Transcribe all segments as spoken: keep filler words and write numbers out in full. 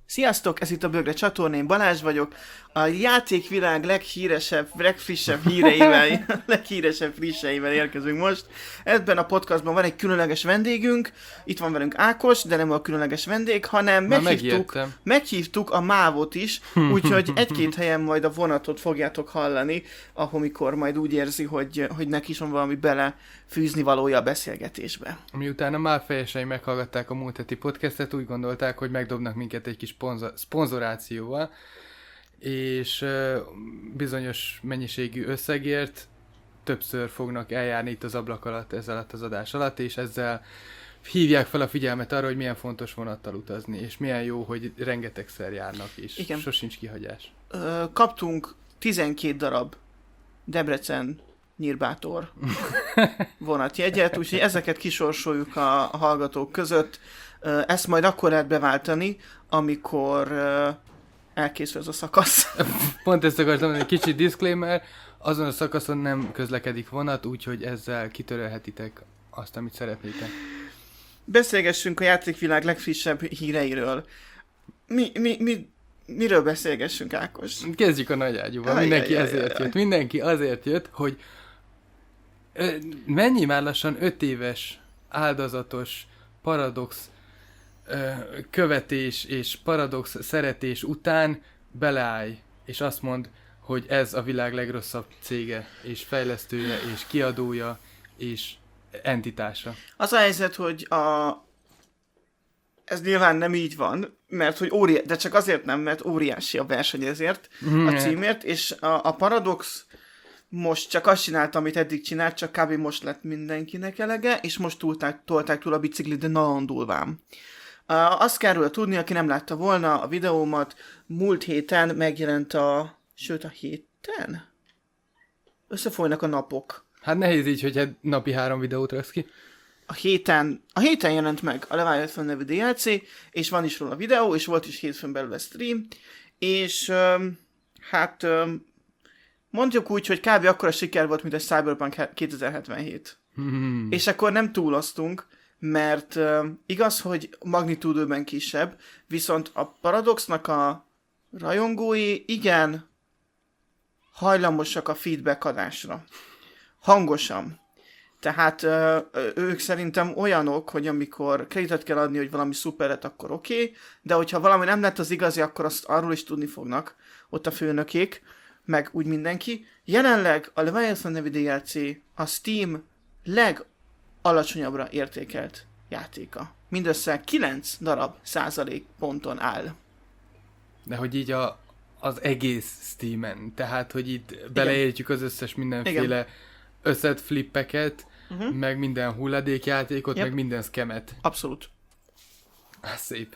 Sziasztok, ez itt a Bögre csatornán, Balázs vagyok. A játékvilág leghíresebb, legfrissebb híreivel, leghíresebb frisseivel érkezünk most. Ebben a podcastban van egy különleges vendégünk, itt van velünk Ákos, de nem a különleges vendég, hanem meghívtuk, meghívtuk a Mávot is, úgyhogy egy-két helyen majd a vonatot fogjátok hallani, ahol mikor majd úgy érzi, hogy, hogy neki is van valami belefűzni valója a beszélgetésbe. Miután a Máv fejesei meghallgatták a múlt heti podcastet, úgy gondolták, hogy megdobnak minket egy kis szponzor, szponzorációval, és uh, bizonyos mennyiségű összegért többször fognak eljárni itt az ablak alatt, ez alatt az adás alatt, és ezzel hívják fel a figyelmet arra, hogy milyen fontos vonattal utazni, és milyen jó, hogy rengetegszer járnak is. Igen. Sosincs kihagyás. Ö, kaptunk tizenkét darab Debrecen Nyírbátor vonatjegyet, úgyhogy ezeket kisorsoljuk a, a hallgatók között. Ezt majd akkor lehet beváltani, amikor elkészül ez a szakasz. Pont ezt akartam mondani, egy kicsit disclaimer, azon a szakaszon nem közlekedik vonat, úgyhogy ezzel kitörölhetitek azt, amit szeretnétek. Beszélgessünk a játékvilág legfrissebb híreiről. Mi, mi, mi, miről beszélgessünk, Ákos? Kezdjük a nagy ágyúval. Aj, Mindenki aj, ezért aj, jött. Aj. Mindenki azért jött, hogy mennyi már lassan öt éves áldozatos paradox követés és paradox szeretés után beleállj, és azt mond, hogy ez a világ legrosszabb cége, és fejlesztője, és kiadója, és entitása. Az a helyzet, hogy a... ez nyilván nem így van, mert hogy óriási, de csak azért nem, mert óriási a verseny ezért, a címért, és a, a paradox most csak azt csinálta, amit eddig csinált, csak kb. Most lett mindenkinek elege, és most túlták, tolták túl a biciklit, de nagyon durván. Uh, azt kell róla tudni, aki nem látta volna a videómat, múlt héten megjelent a... Sőt, a héten? Összefolynak a napok. Hát nehéz így, hogy napi három videót raksz ki. A héten, a héten jelent meg a Leviathan nevű dé el cé, és van is róla a videó, és volt is hétfőn belőle stream, és um, hát um, mondjuk úgy, hogy kb. Akkora siker volt, mint a Cyberpunk kétezer-hetvenhét. Hmm. És akkor nem túloztunk, mert uh, igaz, hogy magnitúdőben kisebb, viszont a Paradoxnak a rajongói igen hajlamosak a feedback adásra. Hangosan. Tehát uh, ők szerintem olyanok, hogy amikor kreditet kell adni, hogy valami szuperlet, akkor oké, okay, de hogyha valami nem lett az igazi, akkor azt arról is tudni fognak ott a főnökék, meg úgy mindenki. Jelenleg a Leviathan nevű dé el cé a Steam leg alacsonyabbra értékelt játéka. Mindössze kilenc darab százalék ponton áll. De hogy így a, az egész Steamen, tehát hogy itt igen. Beleértjük az összes mindenféle igen. összet flippeket, uh-huh. meg minden hulladékjátékot, yep. meg minden scamet. Abszolút. Ah, szép.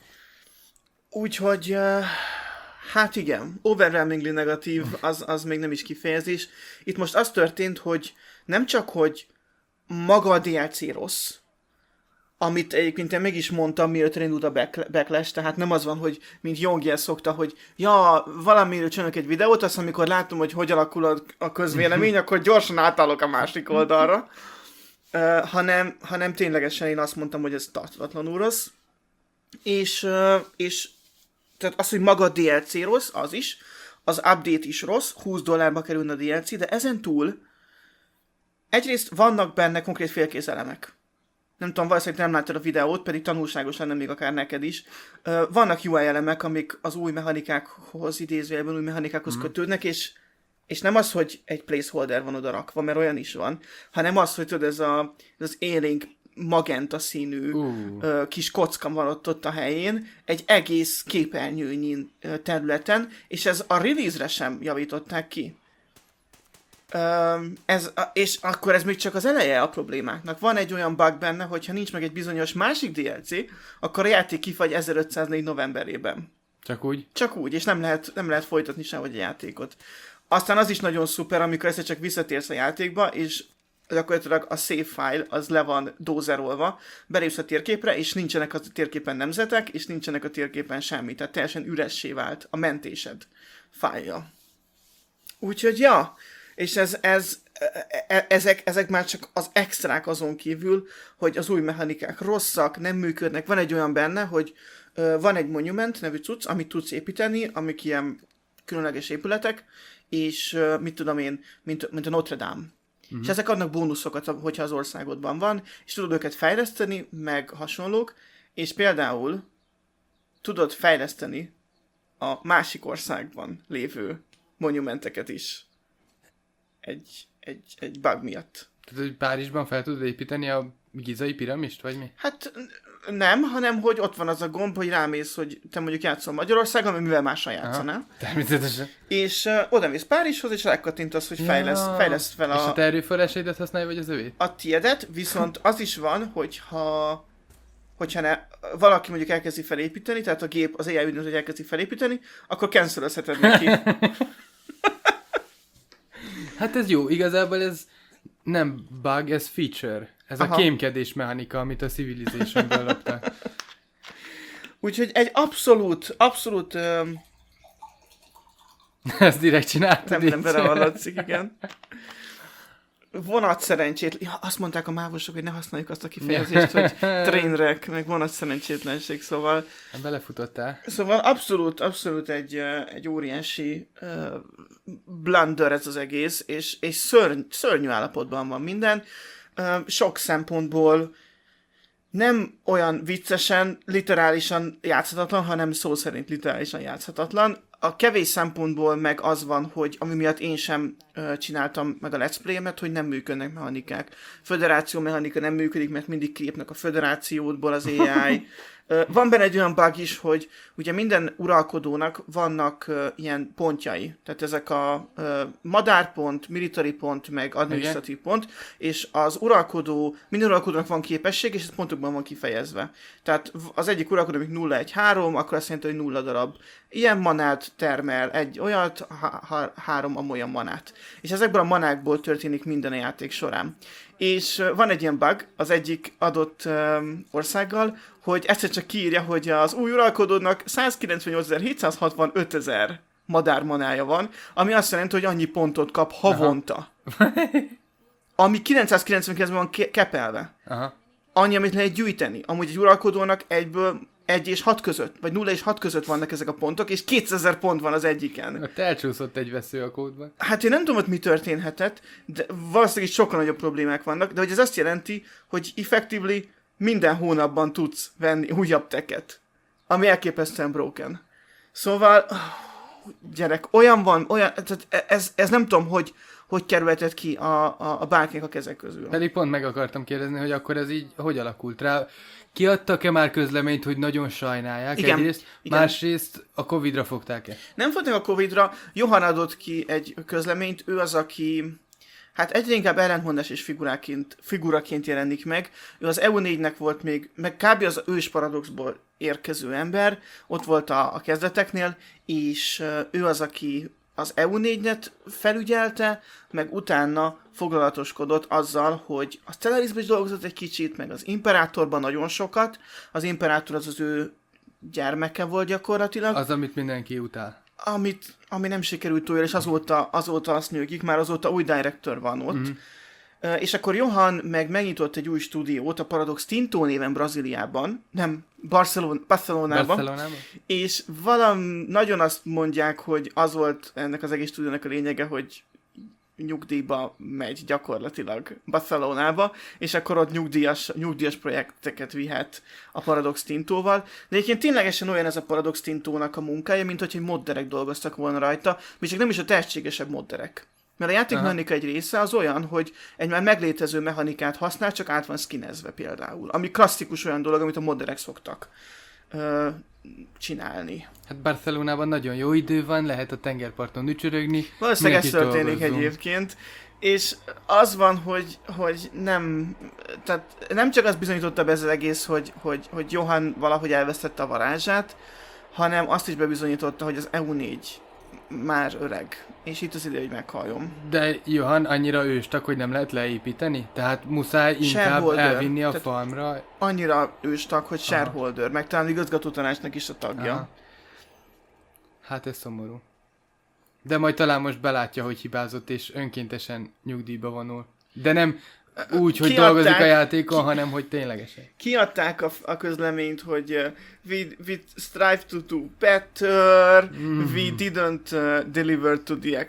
Úgyhogy, uh, hát igen, overwhelmingly negatív, az, az még nem is kifejezés. Itt most az történt, hogy nem csak, hogy maga a dé el cé rossz, amit egyébként én meg is mondtam, mielőtt elindult a backlash, tehát nem az van, hogy mint Jongiel szokta, hogy ja, valamiről csinálok egy videót, azt amikor látom, hogy hogy alakul a, a közvélemény, akkor gyorsan átállok a másik oldalra, uh, hanem, hanem ténylegesen én azt mondtam, hogy ez tarthatatlanul rossz, és, uh, és tehát az, hogy maga a dé el cé rossz, az is, az update is rossz, húsz dollárba kerülne a dé el cé, de ezen túl egyrészt vannak benne konkrét félkész elemek. Nem tudom, valószínűleg nem láttad a videót, pedig tanulságos lenne még akár neked is. Uh, vannak u i elemek, amik az új mechanikákhoz, idézőjelben új mechanikákhoz mm. kötődnek, és, és nem az, hogy egy placeholder van oda rakva, mert olyan is van, hanem az, hogy tudod, ez, a, ez az élénk magenta színű uh. uh, kis kocka van ott, ott a helyén, egy egész képernyőnyi uh, területen, és ez a release-re sem javították ki. Um, ez, és akkor ez még csak az eleje a problémáknak. Van egy olyan bug benne, hogyha nincs meg egy bizonyos másik dé el cé, akkor a játék kifagy ezerötszáznégy novemberében. Csak úgy? Csak úgy, és nem lehet, nem lehet folytatni sehogy a játékot. Aztán az is nagyon szuper, amikor egyszer csak visszatérsz a játékba, és gyakorlatilag a save file az le van dózerolva, belépsz a térképre, és nincsenek a térképen nemzetek, és nincsenek a térképen semmi, tehát teljesen üressé vált a mentésed fájlja. Úgyhogy ja, és ez, ez, ezek, ezek már csak az extrák azon kívül, hogy az új mechanikák rosszak, nem működnek. Van egy olyan benne, hogy van egy monument nevű cucc, amit tudsz építeni, amik ilyen különleges épületek, és mit tudom én, mint, mint a Notre Dame. Uh-huh. És ezek adnak bónuszokat, hogyha az országodban van, és tudod őket fejleszteni, meg hasonlók, és például tudod fejleszteni a másik országban lévő monumenteket is. Egy, egy, egy bug miatt. Tehát, hogy Párizsban fel tudod építeni a gizai piramist, vagy mi? Hát nem, hanem hogy ott van az a gomb, hogy rámész, hogy te mondjuk játszol Magyarországon, mert mivel mással játszanál. Természetesen. És uh, oda mész Párizshoz, és rákattintasz, hogy fejlesz, ja. fejlesz fel a... És a te erőforrásaidat használja, vagy az övét? A tiédet, viszont az is van, hogyha, hogyha ne, valaki mondjuk elkezdi felépíteni, tehát a gép, az á i úgy hogy elkezdi felépíteni, akkor cancelözheted neki. Hát ez jó, igazából ez nem bug, ez feature. Ez Aha. a kémkedés mechanika, amit a Civilizationből loptak. Úgyhogy egy abszolút, abszolút... Um... Ezt direkt csináltad. Nem, nem belehallatszik, igen. Vonat szerencsét... Ja, azt mondták a mávosok, hogy ne használjuk azt a kifejezést, hogy trainwreck, meg vonat szerencsétlenség, szóval... Belefutottál. Szóval abszolút, abszolút egy, egy óriási uh, blunder ez az egész, és, és szörny, szörnyű állapotban van minden. Uh, sok szempontból nem olyan viccesen, literálisan játszhatatlan, hanem szó szerint literálisan játszhatatlan. A kevés szempontból meg az van, hogy ami miatt én sem uh, csináltam meg a Let's Play-emet, hogy nem működnek mechanikák. Föderáció mechanika nem működik, mert mindig kilépnek a föderációdból az á i. Uh, van benne egy olyan bug is, hogy ugye minden uralkodónak vannak uh, ilyen pontjai. Tehát ezek a uh, madárpont, military pont, meg administratív pont, és az uralkodó, minden uralkodónak van képesség, és ez pontokban van kifejezve. Tehát az egyik uralkodó, amik nulla egy három, akkor azt jelenti, hogy nulla darab ilyen manát termel, egy olyat, ha, ha, három amolyan manát. És ezekből a manákból történik minden a játék során. És uh, van egy ilyen bug az egyik adott um, országgal, hogy egyszer csak kiírja, hogy az új uralkodónak százkilencvennyolcezer-hétszázhatvanötezer madármanája van, ami azt jelenti, hogy annyi pontot kap havonta. Ami kilencszázkilencvenkilencben van ke- kepelve. Aha. Annyi, amit lehet gyűjteni. Amúgy egy uralkodónak egyből egy és hat között, vagy nulla és hat között vannak ezek a pontok, és kétezer pont van az egyiken. Ott elcsúszott egy vesző a kódban. Hát én nem tudom, hogy mi történhetett, de valószínűleg sokkal nagyobb problémák vannak, de hogy ez azt jelenti, hogy effectively minden hónapban tudsz venni újabb teket, ami elképesztően broken. Szóval, gyerek, olyan van, olyan, tehát ez, ez nem tudom, hogy hogy kerülhetett ki a, a, a bárkinek a kezek közül. Pedig pont meg akartam kérdezni, hogy akkor ez így hogy alakult rá. Kiadtak-e már közleményt, hogy nagyon sajnálják igen, egyrészt, igen. Másrészt a Covidra fogták-e? Nem fogták a Covidra, Johan adott ki egy közleményt, ő az, aki hát egyre inkább ellentmondás és figuraként, figuraként jelenik meg. Ő az é u négynek volt még, meg kb. Az ős paradoxból érkező ember, ott volt a, a kezdeteknél, és ő az, aki az é u négyet felügyelte, meg utána foglalatoskodott azzal, hogy a Stellarisban is dolgozott egy kicsit, meg az Imperátorban nagyon sokat. Az Imperátor az az ő gyermeke volt gyakorlatilag. Az, amit mindenki utál. Amit, ami nem sikerült túl, és azóta, azóta azt nyögik, már azóta új director van ott. Mm-hmm. Uh, és akkor Johan meg megnyitott egy új stúdiót, a Paradox Tinto néven Brazíliában, nem, Barcelon- Barcelonában, Barcelonában, és valam nagyon azt mondják, hogy az volt ennek az egész stúdiónak a lényege, hogy nyugdíjba megy gyakorlatilag Barcelonába, és akkor ott nyugdíjas, nyugdíjas projekteket vihet a Paradox Tintóval. De egyébként ténylegesen olyan ez a Paradox Tintónak a munkája, mint hogy modderek dolgoztak volna rajta, és csak nem is a tehetségesebb modderek. Mert a játékmechanika egy része az olyan, hogy egy már meglétező mechanikát használ, csak át van skinezve például. Ami klasszikus olyan dolog, amit a modderek szoktak ö, csinálni. Hát Barcelonában nagyon jó idő van, lehet a tengerparton ücsörögni. Valószínűleg ez történik egyébként. És az van, hogy, hogy nem, tehát nem csak azt bizonyította be ez az egész, hogy, hogy, hogy Johan valahogy elvesztette a varázsát, hanem azt is bebizonyította, hogy az é u négy már öreg, és itt az idő, hogy meghalljon. De Johan annyira őstak, hogy nem lehet leépíteni? Tehát muszáj inkább shareholder. Elvinni a Tehát farmra? Annyira őstak, hogy Aha. shareholder, meg talán igazgatótanácsnak is a tagja. Aha. Hát ez szomorú. De majd talán most belátja, hogy hibázott, és önkéntesen nyugdíjba vonul. De nem úgy, hogy kiadták, dolgozik a játékon, ki, hanem hogy ténylegesen. Kiadták a, a közleményt, hogy uh, we, we strive to do better, mm. we didn't uh, deliver to the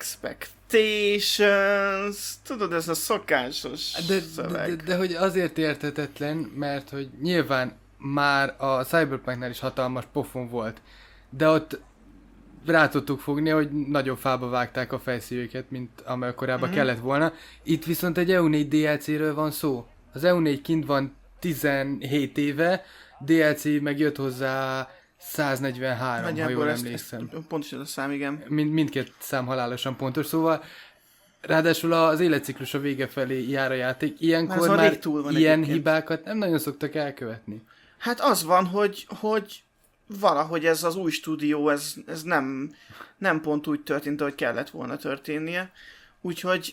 expectations. Tudod, ez a szokásos de, szöveg. De, de, de hogy azért érthetetlen, mert hogy nyilván már a Cyberpunknál is hatalmas pofon volt, de ott rá tudtuk fogni, hogy nagyobb fába vágták a fejszívőket, mint amely korábban mm-hmm. kellett volna. Itt viszont egy E U négy dé el cé-ről van szó. Az E U négy kint van tizenhét éve, dé el cé meg jött hozzá száznegyvenhárom, nagyjából ha jól ezt, emlékszem. Ezt, pontosan a szám, igen. Mind, mindkét szám halálosan pontos, szóval ráadásul az életciklus a vége felé jár a játék. Ilyenkor már, már ilyen egyébként. Hibákat nem nagyon szoktak elkövetni. Hát az van, hogy, hogy valahogy ez az új stúdió, ez, ez nem, nem pont úgy történt, ahogy kellett volna történnie. Úgyhogy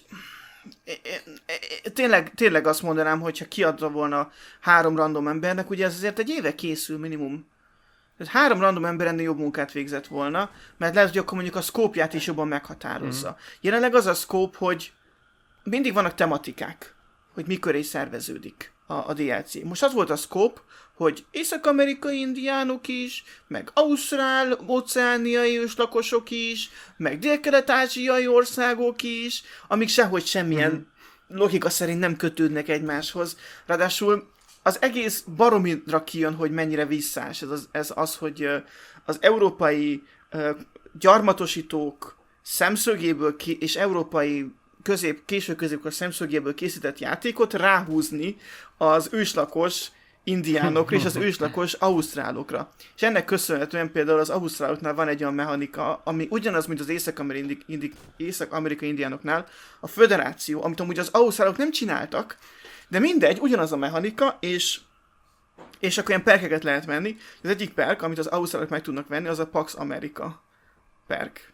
tényleg, tényleg azt mondanám, hogyha kiadta volna három random embernek, ugye ez azért egy éve készül minimum. Tehát három random ember ennél jobb munkát végzett volna, mert lehet, hogy akkor mondjuk a szkópját is jobban meghatározza. Mm. Jelenleg az a szkóp, hogy mindig vannak tematikák, hogy mikor is szerveződik a, a dé el cé. Most az volt a szkóp, hogy észak-amerikai indiánok is, meg ausztrál, óceániai őslakosok is, meg dél-kelet-ázsiai országok is, amik sehogy semmilyen mm. logika szerint nem kötődnek egymáshoz. Ráadásul az egész baromira kijön, hogy mennyire visszás. Ez az, ez az hogy az európai gyarmatosítók szemszögéből ki, és európai közép, késő középkor szemszögéből készített játékot ráhúzni az őslakos indiánokra és az őslakos ausztrálokra. És ennek köszönhetően például az ausztráloknál van egy olyan mechanika, ami ugyanaz, mint az észak-amerikai indi, észak indiánoknál, a föderáció, amit amúgy az ausztrálok nem csináltak, de mindegy, ugyanaz a mechanika, és, és akkor ilyen perkeket lehet venni. Az egyik perk, amit az ausztrálok meg tudnak venni, az a Pax America perk.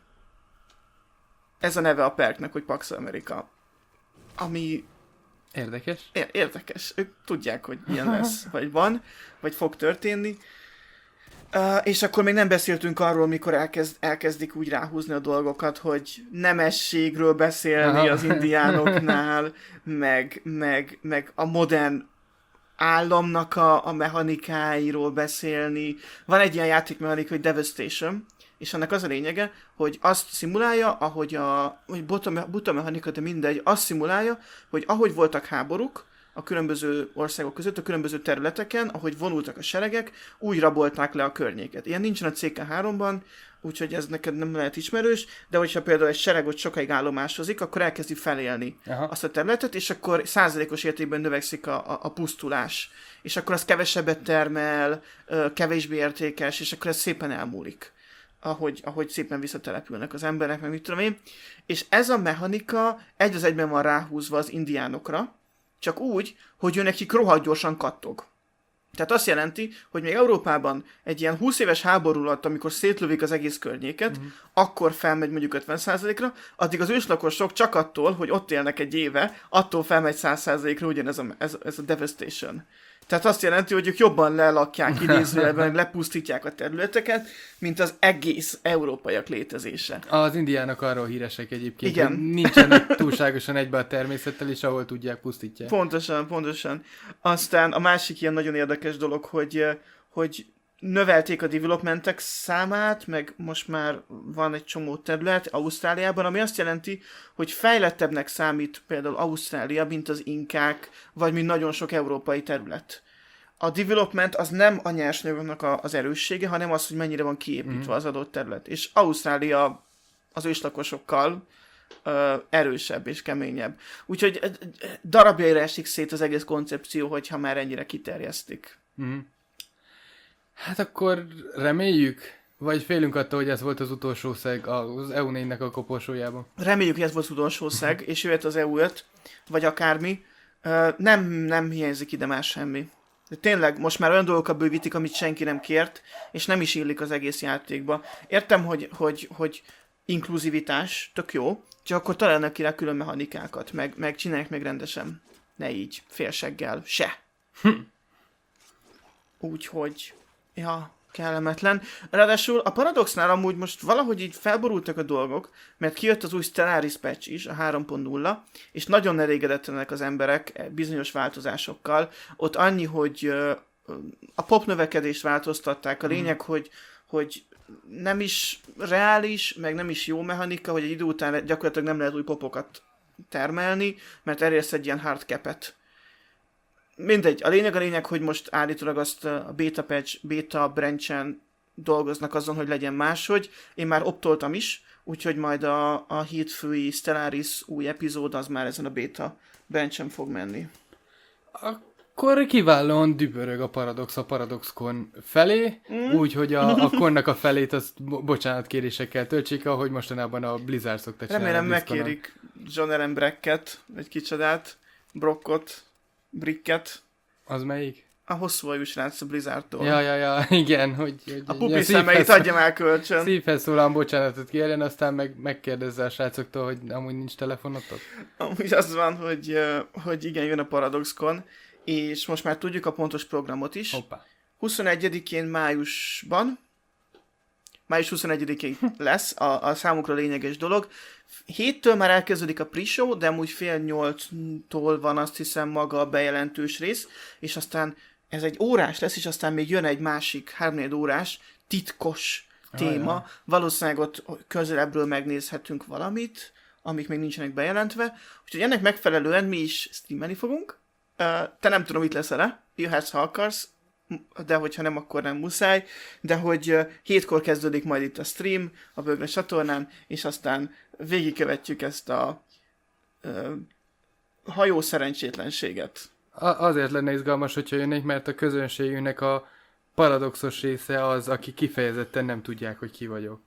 Ez a neve a perknek, hogy Pax America. Ami... Érdekes. É- érdekes. Ők tudják, hogy ilyen lesz, vagy van, vagy fog történni. Uh, és akkor még nem beszéltünk arról, mikor elkezd, elkezdik úgy ráhúzni a dolgokat, hogy nemességről beszélni Aha. az indiánoknál, meg, meg, meg a modern államnak a, a mechanikáiról beszélni. Van egy ilyen játékmechanika, hogy Devastation, és annak az a lényege, hogy azt szimulálja, ahogy a, hogy buta, buta mechanika, de mindegy, azt szimulálja, hogy ahogy voltak háborúk a különböző országok között, a különböző területeken, ahogy vonultak a seregek, úgy rabolták le a környéket. Ilyen nincsen a cé ká háromban, úgyhogy ez neked nem lehet ismerős, de hogyha például egy sereg ott sokáig állomásozik, akkor elkezdi felélni Aha. azt a területet, és akkor százalékos értékben növekszik a, a, a pusztulás. És akkor az kevesebbet termel, kevésbé értékes, és akkor ez szépen elmúlik. Ahogy, ahogy szépen visszatelepülnek az emberek, meg mit tudom én. És ez a mechanika egy az egyben van ráhúzva az indiánokra, csak úgy, hogy ő nekik rohadt gyorsan kattog. Tehát azt jelenti, hogy még Európában egy ilyen húsz éves háború alatt, amikor szétlövik az egész környéket, uh-huh. akkor felmegy mondjuk ötven százalékra, addig az őslakosok csak attól, hogy ott élnek egy éve, attól felmegy száz százalékra ugyanez a, ez, ez a devastation. Tehát azt jelenti, hogy ők jobban lelakják idézőjelben, lepusztítják a területeket, mint az egész európaiak létezése. Az indiánok arról híresek egyébként, Igen. hogy nincsenek túlságosan egybe a természettel, és ahol tudják, pusztítják. Pontosan, pontosan. Aztán a másik ilyen nagyon érdekes dolog, hogy, hogy növelték a developmentek számát, meg most már van egy csomó terület Ausztráliában, ami azt jelenti, hogy fejlettebbnek számít például Ausztrália, mint az inkák, vagy mint nagyon sok európai terület. A development az nem a nyersanyagoknak az erőssége, hanem az, hogy mennyire van kiépítve mm. az adott terület. És Ausztrália az őslakosokkal ö, erősebb és keményebb. Úgyhogy darabjaira esik szét az egész koncepció, hogyha már ennyire kiterjesztik. Mm. Hát akkor reméljük, vagy félünk attól, hogy ez volt az utolsó szeg az E U négynek a koporsójában? Reméljük, hogy ez volt az utolsó szeg, és jöhet az E U öt, vagy akármi. Nem, nem hiányzik ide más semmi. De tényleg, most már olyan dolgokat bővítik, amit senki nem kért, és nem is illik az egész játékba. Értem, hogy, hogy, hogy inkluzivitás, tök jó, csak akkor találnak ki rá külön mechanikákat, meg, meg csinálják meg rendesen. Ne így, félseggel, se. Hm. Úgyhogy... Ja, kellemetlen. Ráadásul a Paradoxnál amúgy most valahogy így felborultak a dolgok, mert kijött az új Stellaris patch is, a három pont nulla, és nagyon elégedetlenek az emberek bizonyos változásokkal. Ott annyi, hogy a pop növekedést változtatták, a lényeg, mm. hogy, hogy nem is reális, meg nem is jó mechanika, hogy egy idő után gyakorlatilag nem lehet új popokat termelni, mert elérsz egy ilyen hard cap-et. Mindegy, a lényeg a lényeg, hogy most állítólag azt a beta patch, beta branchen dolgoznak azon, hogy legyen máshogy. Én már optoltam is, úgyhogy majd a, a hétfői Stellaris új epizód az már ezen a beta branchen fog menni. Akkor kiválóan dübörög a Paradox a ParadoxCon felé, mm. úgyhogy a, a konnak a felét azt bo- bocsánatkérésekkel töltsék, ahogy mostanában a Blizzard szokta csinálni. Remélem megkérik John Aaron Bracket, egy kicsodát, Brockot, Bricket. Az melyik? A hosszú hajú srác a Blizzardtól. Ja, ja, ja, igen. Hogy, hogy a pupi szemeit adja már kölcsön. Szívhez szólal bocsánatot kérjen, aztán meg, megkérdezze a srácoktól, hogy amúgy nincs telefonotok. Amúgy az van, hogy, hogy igen, jön a ParadoxCon, és most már tudjuk a pontos programot is. Hoppá. huszonegyedikén májusban, május huszonegyedikén lesz a, a számukra lényeges dolog. Héttől már elkezdődik a pre-show, de amúgy fél nyolctól van azt hiszem maga a bejelentős rész, és aztán ez egy órás lesz, és aztán még jön egy másik három órás titkos téma. Ajaj. Valószínűleg ott közelebbről megnézhetünk valamit, amik még nincsenek bejelentve. Úgyhogy ennek megfelelően mi is streamelni fogunk. Te nem tudom, itt leszel-e, jöhetsz, ha akarsz, de hogyha nem, akkor nem muszáj, de hogy hétkor kezdődik majd itt a stream a Bögre csatornán, és aztán végigkövetjük ezt a uh, hajó szerencsétlenséget. A- azért lenne izgalmas, hogyha jönnék, mert a közönségünknek a paradoxos része az, aki kifejezetten nem tudják, hogy ki vagyok.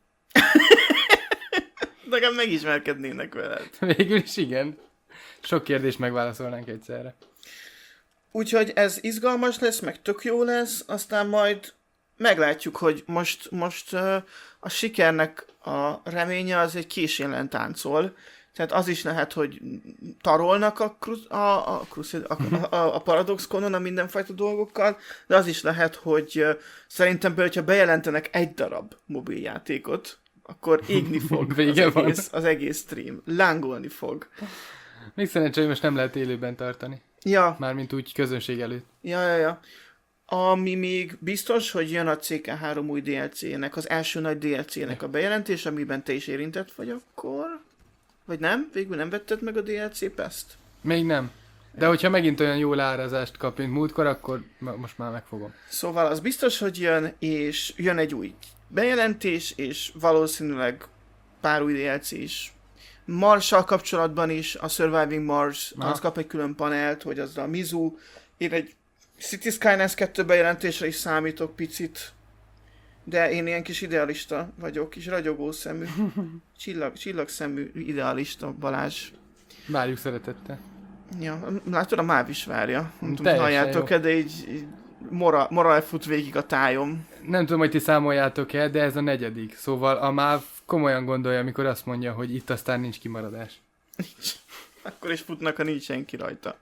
De legalább megismerkednének veled. Végül is igen. Sok kérdést megválaszolnánk egyszerre. Úgyhogy ez izgalmas lesz, meg tök jó lesz, aztán majd meglátjuk, hogy most, most uh, a sikernek a reménye az egy késélyen táncol. Tehát az is lehet, hogy tarolnak a, kru- a, a, a, a, a ParadoxConon a mindenfajta dolgokkal, de az is lehet, hogy uh, szerintem például, ha bejelentenek egy darab mobiljátékot, akkor égni fog az egész, az egész stream. Lángolni fog. Még szerencsé, hogy most nem lehet élőben tartani. Ja. Mármint úgy közönség előtt. Ja, ja, ja. Ami még biztos, hogy jön a cé ká három új dé el cé-nek, az első nagy dé el cé-nek a bejelentés, amiben te is érintett vagy akkor? Vagy nem? Végül nem vetted meg a dé el cé Pass-t? Még nem. De hogyha megint olyan jó árazást kap, mint múltkor, akkor most már megfogom. Szóval az biztos, hogy jön, és jön egy új bejelentés, és valószínűleg pár új dé el cé is. Marssal kapcsolatban is, a Surviving Mars, Aha. az kap egy külön panelt, hogy az a Mizu. Én egy City Skylines kettő bejelentésre is számítok picit, de én ilyen kis idealista vagyok, kis ragyogó szemű, csillag, csillagszemű idealista Balázs. Várjuk szeretettel. Ja, látod, a Máv is várja. Nem tudom, halljátok-e, de így, így mora, mora elfut végig a tájom. Nem tudom, hogy ti számoljátok-e, de ez a negyedik. Szóval a Máv komolyan gondolja, amikor azt mondja, hogy itt aztán nincs kimaradás. Nincs. Akkor is futnak, ha nincs senki rajta.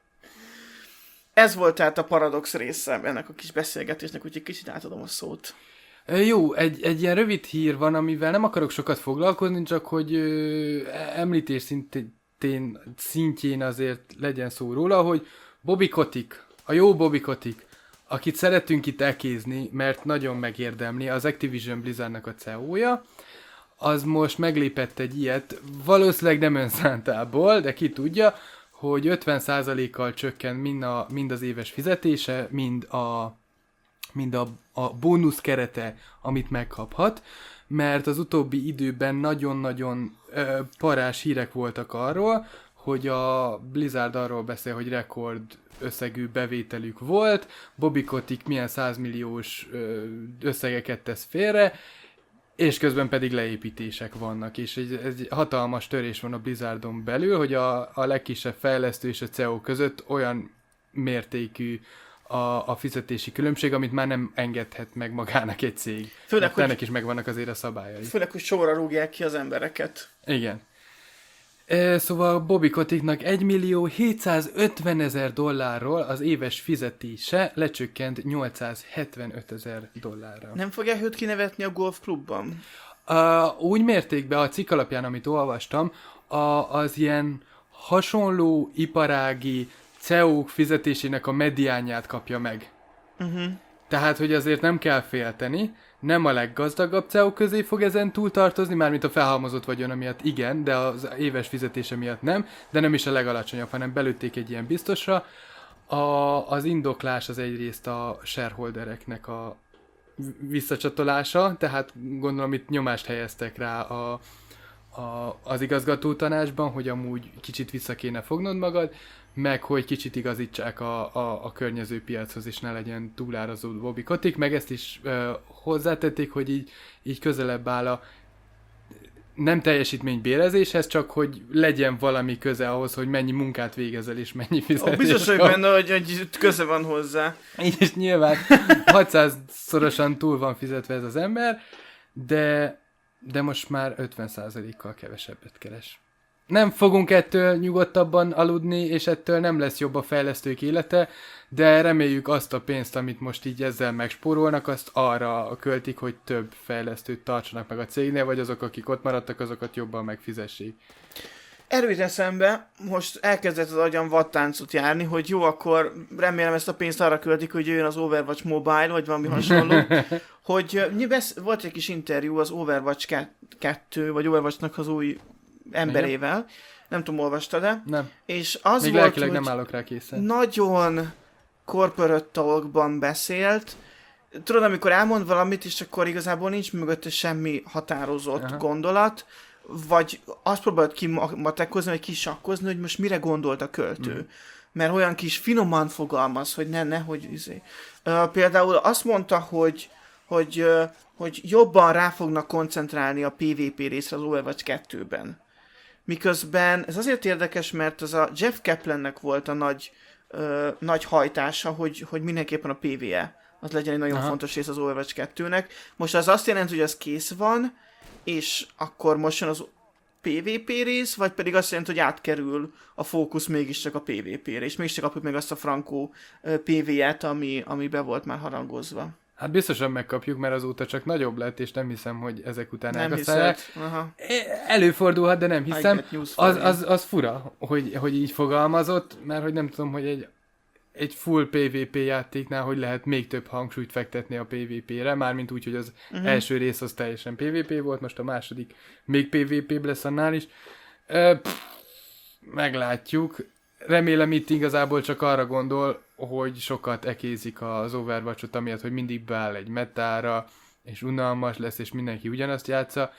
Ez volt tehát a Paradox része ennek a kis beszélgetésnek, úgyhogy kicsit átadom a szót. Jó, egy, egy ilyen rövid hír van, amivel nem akarok sokat foglalkozni, csak hogy ö, említés szintén, szintjén azért legyen szó róla, hogy Bobby Kotick, a jó Bobby Kotick, akit szeretünk itt elkézni, mert nagyon megérdemli, az Activision Blizzardnak a cé e ó-ja, az most meglépett egy ilyet, valószínűleg nem önszántából, de ki tudja, hogy ötven százalékkal csökken mind, a, mind az éves fizetése, mind a, mind a, a bónusz kerete, amit megkaphat, mert az utóbbi időben nagyon-nagyon ö, parás hírek voltak arról, hogy a Blizzard arról beszél, hogy rekord összegű bevételük volt, Bobby Kotick milyen százmilliós ö, összegeket tesz félre, és közben pedig leépítések vannak, és egy, egy hatalmas törés van a Blizzardon belül, hogy a, a legkisebb fejlesztő és a cé e ó között olyan mértékű a, a fizetési különbség, amit már nem engedhet meg magának egy cég. Főleg, hogy ennek is megvannak azért a szabályai. Főleg, hogy sorra rúgják ki az embereket. Igen. E, szóval Bobby Koticknak egymillió hétszázötvenezer dollárról az éves fizetése lecsökkent nyolcszázhetvenötezer dollárra. Nem fogják őt kinevetni a golfklubban? Uh, úgy mérték be a cikk alapján, amit olvastam, a, az ilyen hasonló iparági cé e ó-k fizetésének a mediánját kapja meg. Uh-huh. Tehát, hogy azért nem kell félteni, nem a leggazdagabb cé e ó közé fog ezen túl tartozni, mármint a felhalmozott vagyona miatt igen, de az éves fizetése miatt nem, de nem is a legalacsonyabb, hanem belőtték egy ilyen biztosra. A, az indoklás az egyrészt a shareholdereknek a visszacsatolása, tehát gondolom itt nyomást helyeztek rá a, a, az igazgató tanácsban, hogy amúgy kicsit vissza kéne fognod magad, meg hogy kicsit igazítsák a, a, a környező piachoz, és ne legyen túlárazó Bobby Kotick, meg ezt is ö, hozzátették, hogy így, így közelebb áll a nem teljesítménybérezéshez, csak hogy legyen valami köze ahhoz, hogy mennyi munkát végezel, és mennyi fizetés. Oh, biztos vagyok benne, hogy, hogy köze van hozzá. És nyilván hatszázszorosan túl van fizetve ez az ember, de, de most már ötven százalékkal kevesebbet keres. Nem fogunk ettől nyugodtabban aludni, és ettől nem lesz jobb a fejlesztők élete, de reméljük azt a pénzt, amit most így ezzel megspórolnak, azt arra költik, hogy több fejlesztőt tartsanak meg a cégnél, vagy azok, akik ott maradtak, azokat jobban megfizessék. Erről jut eszembe, most elkezdett az agyam vadtáncot járni, hogy jó, akkor remélem ezt a pénzt arra költik, hogy jöjjön az Overwatch Mobile, vagy valami hasonló. Hogy besz- volt egy kis interjú az Overwatch kettő, vagy Overwatchnak az új emberével. Igen. Nem tudom, olvastad-e? Nem. És az még volt, lelkileg hogy nem állok rá készen. Nagyon corporate talkban beszélt. Tudod, amikor elmond valamit, és akkor igazából nincs mögötte semmi határozott Aha. gondolat, vagy azt próbált kimatekozni, vagy kisakkozni, hogy most mire gondolt a költő. Mm. Mert olyan kis finoman fogalmaz, hogy ne, ne, hogy izé. Uh, például azt mondta, hogy, hogy, uh, hogy jobban rá fognak koncentrálni a pé vé pé részre az Overwatch kettőben. Miközben ez azért érdekes, mert az a Jeff Kaplannek volt a nagy, uh, nagy hajtása, hogy, hogy mindenképpen a pé vé e az legyen egy nagyon Aha. fontos rész az Overwatch kettőnek. Most az azt jelenti, hogy az kész van, és akkor most jön az pé vé pé rész, vagy pedig azt jelenti, hogy átkerül a fókusz mégiscsak a pé vé pére, és mégiscsak kapjuk meg azt a frankó pé vé et, ami, ami be volt már harangozva. Hát biztosan megkapjuk, mert azóta csak nagyobb lett, és nem hiszem, hogy ezek után elkaszálják. Előfordulhat, de nem hiszem. Az, az, az fura, hogy, hogy így fogalmazott, mert hogy nem tudom, hogy egy, egy full pé vé pé játéknál, hogy lehet még több hangsúlyt fektetni a pé vé pére, mármint úgy, hogy az uh-huh. első rész az teljesen pé vé pé volt, most a második még pé vé pé lesz annál is. Ö, pff, meglátjuk. Remélem itt igazából csak arra gondol, hogy sokat ekézik az Overwatch-ot, amiatt, hogy mindig beáll egy metára, és unalmas lesz, és mindenki ugyanazt játsza,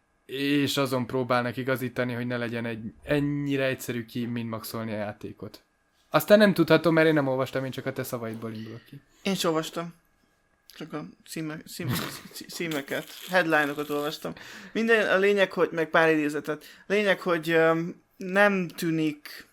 és azon próbálnak igazítani, hogy ne legyen egy ennyire egyszerű ki, mint maxolni a játékot. Aztán nem tudhatom, mert én nem olvastam, én csak a te szavaidból indulok ki. Én sem olvastam. Csak a címe, címe, címeket, headline-okat olvastam. Minden, a lényeg, hogy, meg pár idézetet. Lényeg, hogy um, nem tűnik,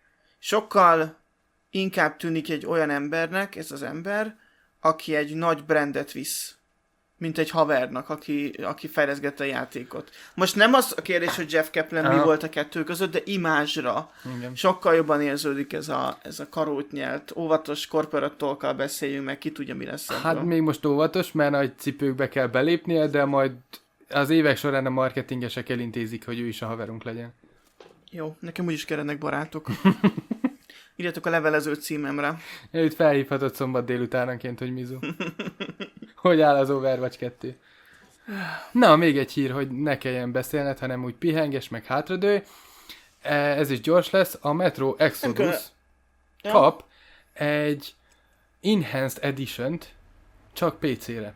sokkal inkább tűnik egy olyan embernek, ez az ember, aki egy nagy brandet visz, mint egy havernak, aki, aki fejleszgette a játékot. Most nem az a kérdés, hogy Jeff Kaplan Aha. mi volt a kettő között, de imázsra Igen. sokkal jobban érződik ez a, ez a karót nyelt. Óvatos korporattolkkal beszéljünk, meg ki tudja, mi lesz ebből. Hát még most óvatos, mert nagy cipőkbe kell belépnie, de majd az évek során a marketingesek elintézik, hogy ő is a haverunk legyen. Jó, nekem úgyis kellene barátok. Írjatok a levelező címemre. Őt felhívhatod szombat délutánonként, hogy Mizu. Hogy áll az Overwatch kettő? Na, még egy hír, hogy ne kelljen beszélned, hanem úgy pihenges, meg hátradőj. Ez is gyors lesz. A Metro Exodus kap egy Enhanced Edition-t csak pé cére.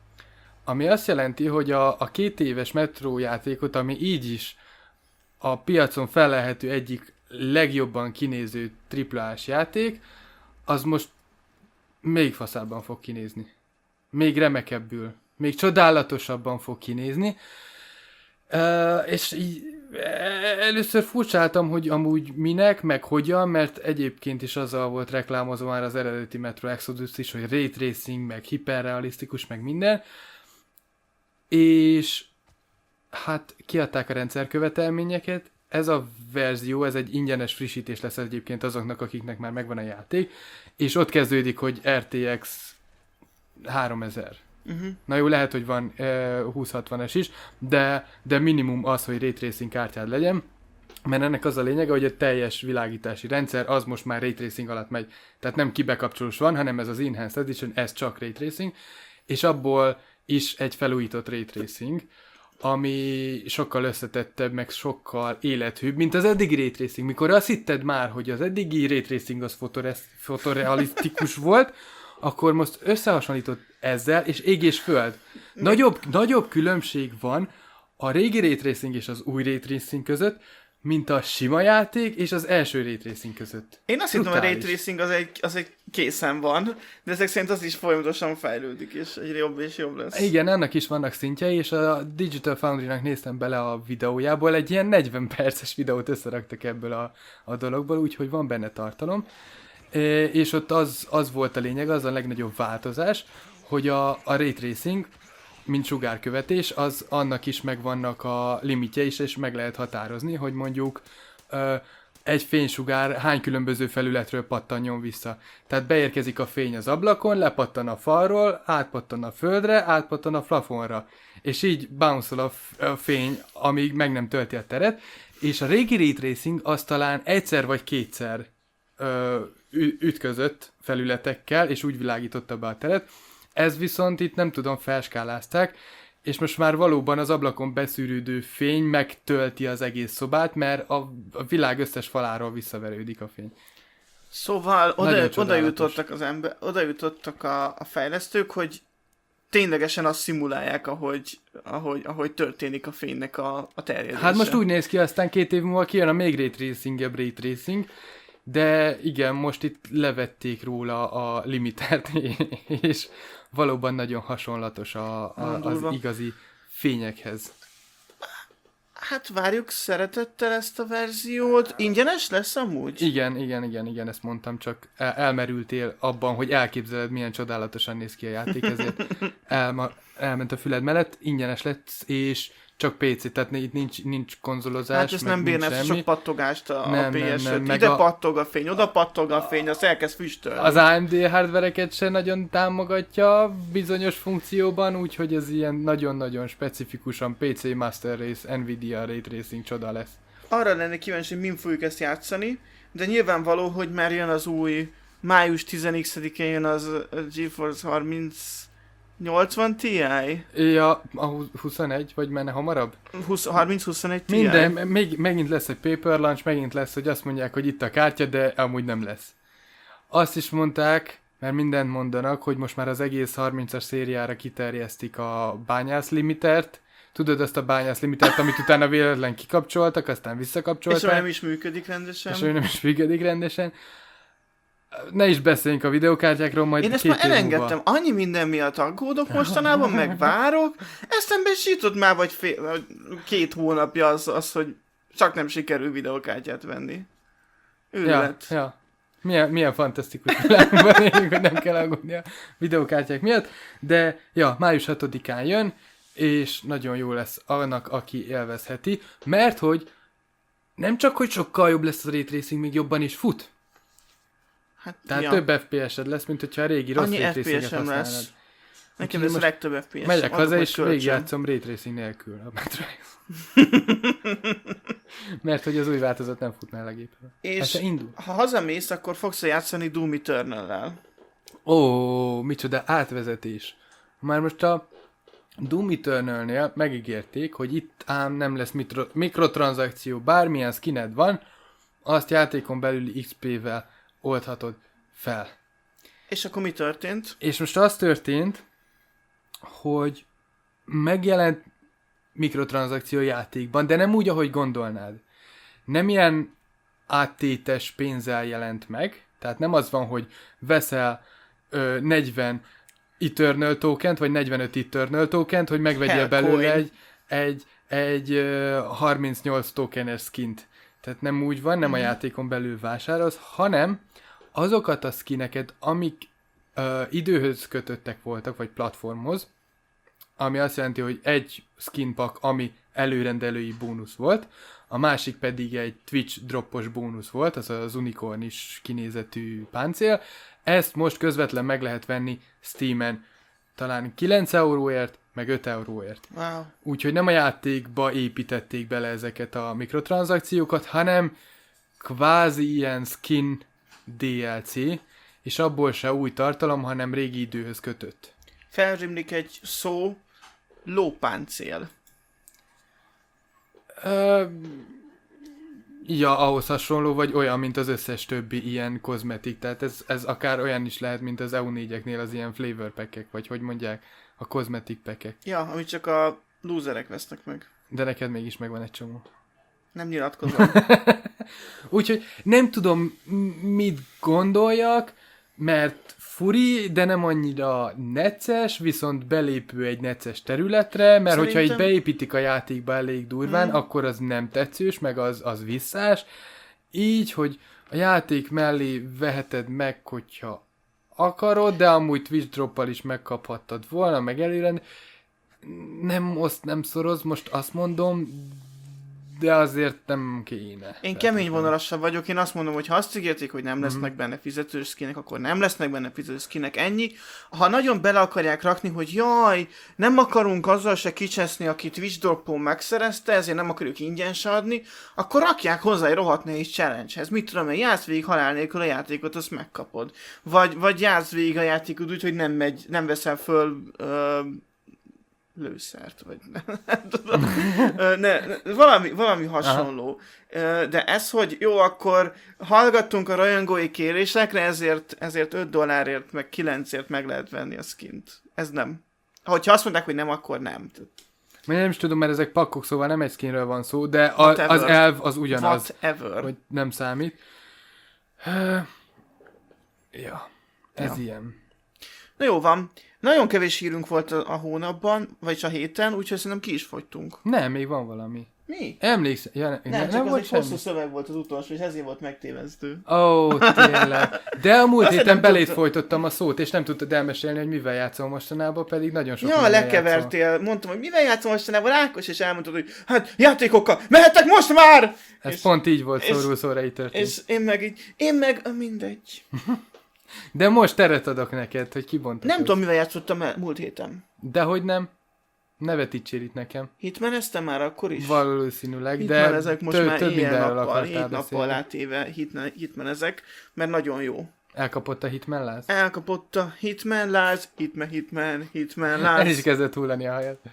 Ami azt jelenti, hogy a, a két éves Metro játékot, ami így is a piacon felelhető egyik legjobban kinéző triplás játék, az most még faszában fog kinézni. Még remekebbül. Még csodálatosabban fog kinézni. Uh, és így először furcsáltam, hogy amúgy minek, meg hogyan, mert egyébként is azzal volt reklámozva már az eredeti Metro Exodus is, hogy ray tracing, meg hiperrealisztikus, meg minden. És hát kiadták a rendszerkövetelményeket, ez a verzió, ez egy ingyenes frissítés lesz egyébként azoknak, akiknek már megvan a játék, és ott kezdődik, hogy er té iksz háromezer. Uh-huh. Na jó, lehet, hogy van uh, húsz hatvanas is, de, de minimum az, hogy Ray Tracing kártyád legyen, mert ennek az a lényege, hogy a teljes világítási rendszer az most már Ray Tracing alatt megy. Tehát nem kibekapcsolós van, hanem ez az Enhanced Edition, ez csak Ray Tracing, és abból is egy felújított Ray Tracing, ami sokkal összetettebb, meg sokkal élethűbb, mint az eddigi Ray Tracing. Mikor azt hitted már, hogy az eddigi Ray Tracing az fotore- fotorealisztikus volt, akkor most összehasonlított ezzel, és ég és föld. Nagyobb, nagyobb különbség van a régi Ray Tracing és az új Ray Tracing között, mint a sima játék és az első Ray Tracing között. Én azt hittem, hogy a Ray Tracing az egy, az egy készen van, de ezek szerint az is folyamatosan fejlődik, és egyre jobb és jobb lesz. Igen, annak is vannak szintjei, és a Digital Foundry-nak néztem bele a videójából, egy ilyen negyven perces videót összeraktak ebből a, a dologból, úgyhogy van benne tartalom. É, és ott az, az volt a lényeg, az a legnagyobb változás, hogy a, a Ray Tracing, mint sugárkövetés, az annak is megvannak a limitje is, és meg lehet határozni, hogy mondjuk ö, egy fénysugár hány különböző felületről pattanjon vissza. Tehát beérkezik a fény az ablakon, lepattan a falról, átpattan a földre, átpattan a plafonra. És így bounce-ol a, f- a fény, amíg meg nem tölti a teret. És a régi Ray Tracing az talán egyszer vagy kétszer ö, ütközött felületekkel, és úgy világította be a teret. Ez viszont itt nem tudom, felskálázták, és most már valóban az ablakon beszűrődő fény megtölti az egész szobát, mert a, a világ összes faláról visszaverődik a fény. Szóval oda, oda jutottak az ember, oda jutottak a, a fejlesztők, hogy ténylegesen azt szimulálják, ahogy, ahogy, ahogy történik a fénynek a, a terjedése. Hát most úgy néz ki, aztán két év múlva kijön a még Ray Tracing-ebb Ray Tracing, de igen, most itt levették róla a limitert, és valóban nagyon hasonlatos a, a, az igazi fényekhez. Hát várjuk szeretettel ezt a verziót. Ingyenes lesz amúgy? Igen, igen, igen, igen, ezt mondtam, csak el- elmerültél abban, hogy elképzeled, milyen csodálatosan néz ki a játék, ezért elma- elment a füled mellett, ingyenes lett, és csak pé cé, tehát itt nincs, nincs konzolozás, hát ezt nem bírna, ezt sok pattogást a, nem, a pé es öt. Ide a... pattog a fény, oda pattog a fény, azt elkezd füstölni. Az á em dé hardvereket sem nagyon támogatja bizonyos funkcióban, úgyhogy ez ilyen nagyon-nagyon specifikusan pé cé Master Race, Nvidia Ray Tracing csoda lesz. Arra lenne kíváncsi, hogy min fogjuk ezt játszani, de nyilvánvaló, hogy már jön az új, május tizenötödikén jön az GeForce harminc nyolcvan Ti? Ja, a huszonegy, vagy menne hamarabb? harminc huszonegyTi? Minden, még, megint lesz egy paper launch, megint lesz, hogy azt mondják, hogy itt a kártya, de amúgy nem lesz. Azt is mondták, mert mindent mondanak, hogy most már az egész harmincas szériára kiterjesztik a bányász limitert. Tudod azt a bányász limitert, amit utána véletlen kikapcsoltak, aztán visszakapcsolták. És ő nem is működik rendesen. És ő nem is működik rendesen. Ne is beszéljünk a videokártyákról, majd én ezt két már elengedtem, múlva. Annyi minden miatt aggódok mostanában, meg várok. Eszembe sított már vagy fél, két hónapja az, az, hogy csak nem sikerül videokártyát venni. Őrület. Ja, ja. Milyen, milyen fantasztikus világban élünk, hogy nem kell aggódni a videokártyák miatt. De ja, május hatodikán jön, és nagyon jó lesz annak, aki élvezheti, mert hogy nem csak, hogy sokkal jobb lesz a Ray Tracing, még jobban is fut. Hát, tehát ja. több ef pé es-ed lesz, mint hogyha a régi rossz Ray Tracinget használnád. Lesz. Nekem ez a legtöbb ef pé es. Megyek haza, és végigjátszom Ray Tracing nélkül a Matrix. Mert hogy az új változat nem futnál a gépre. És hát, ha hazamész, akkor fogsz játszani Doom Eternal-lel. Ó, micsoda átvezetés. Már most a Doom Eternal-nél megígérték, hogy itt ám nem lesz mitro- mikrotranszakció, bármilyen skined van, azt játékon belüli iksz pé-vel oldhatod fel. És akkor mi történt? És most az történt, hogy megjelent mikrotranszakció játékban, de nem úgy, ahogy gondolnád. Nem ilyen áttétes pénzzel jelent meg, tehát nem az van, hogy veszel ö, negyven Eternal tokent, vagy negyvenöt Eternal tokent, hogy megvegyél Hellcoin. belőle egy, egy, egy ö, harmincnyolc tokenes skint. Tehát nem úgy van, nem mm. a játékon belül vásárolsz, hanem azokat a skineket, amik ö, időhöz kötöttek voltak, vagy platformhoz, ami azt jelenti, hogy egy skin pack, ami előrendelői bónusz volt, a másik pedig egy Twitch droppos bónusz volt, az az unicornis kinézetű páncél. Ezt most közvetlen meg lehet venni Steamen, talán kilenc euróért, meg öt euróért. Wow. Úgyhogy nem a játékba építették bele ezeket a mikrotranszakciókat, hanem kvázi ilyen skin dé el cé, és abból se új tartalom, hanem régi időhöz kötött. Felrimlik egy szó, lópáncél. Ö, ja, ahhoz hasonló, vagy olyan, mint az összes többi ilyen kozmetik. Tehát ez, ez akár olyan is lehet, mint az E U négyeknél az ilyen flavor packek, vagy hogy mondják, a kozmetik packek. Ja, amit csak a lúzerek vesznek meg. De neked mégis megvan egy csomó. Nem nyilatkozom. Úgyhogy nem tudom, mit gondoljak, mert furi, de nem annyira necces, viszont belépő egy necces területre, mert Szerintem... hogyha így beépítik a játékba elég durván, hmm. akkor az nem tetszős, meg az, az visszás. Így, hogy a játék mellé veheted meg, hogyha akarod, de amúgy Twitch droppal is megkaphattad volna, meg előre. Nem oszt, nem szoroz, most azt mondom, de azért nem kéne. Én kemény vonalasabb vagyok, én azt mondom, hogy ha azt ígérték, hogy nem lesznek benne fizetős skinek, akkor nem lesznek benne fizetős skinek, ennyi. Ha nagyon bele akarják rakni, hogy jaj, nem akarunk azzal se kicseszni, aki Twitch droppon megszerezte, ezért nem akarjuk ingyen se adni, akkor rakják hozzá egy rohadt nehéz challenge-hez. Mit tudom én, játsz végig halál nélkül a játékot, azt megkapod. Vagy, vagy játsz végig a játékot úgy, hogy nem megy, nem veszel föl... Ö, lőszert, vagy nem tudom. ne, ne, valami, valami hasonló. Aha. De ez, hogy jó, akkor hallgattunk a rajongói kérésekre, ezért, ezért öt dollárért, meg kilencért meg lehet venni a skint. Ez nem. Hogyha azt mondják, hogy nem, akkor nem. Én nem is tudom, mert ezek pakkok, szóval nem egy skinről van szó, de a, az elv az ugyanaz. Whatever. Hogy nem számít. Ja, ez ja. ilyen. Na jó van. Nagyon kevés hírünk volt a, a hónapban, vagyis a héten, úgyhogy szerintem ki is fogytunk. Nem, még van valami. Mi? Emlékszem. Ja, nem, nem, csak nem az volt egy semmi. hosszú szöveg volt az utolsó, és ezért volt megtévesztő. Ó, oh, tényleg. De a múlt Azt héten belét tudta... folytottam a szót, és nem tudtad elmesélni, hogy mivel játszol mostanában, pedig nagyon sok Ja, lekevertél. Játszol. Mondtam, hogy mivel játszol mostanában, Ákos, és elmondtad, hogy hát játékokkal, mehetek most már! Ez és, pont így volt, szórul szóra így történt. És én meg így, én meg, mindegy. De most teret adok neked, hogy kibontatod. Nem tudom, mivel játszottam el múlt héten. Dehogy nem. Ne vetítsél itt nekem. Hitmeneztem már akkor is? Valószínűleg, de Hitmenezek most tö- már több éjjel-nappal, hét nappal átéve hitne, hitmenezek, mert nagyon jó. Elkapott a Hitman láz? Elkapott a Hitman láz, Hitman, Hitman, Hitman láz. El is kezdett hullani a hajat.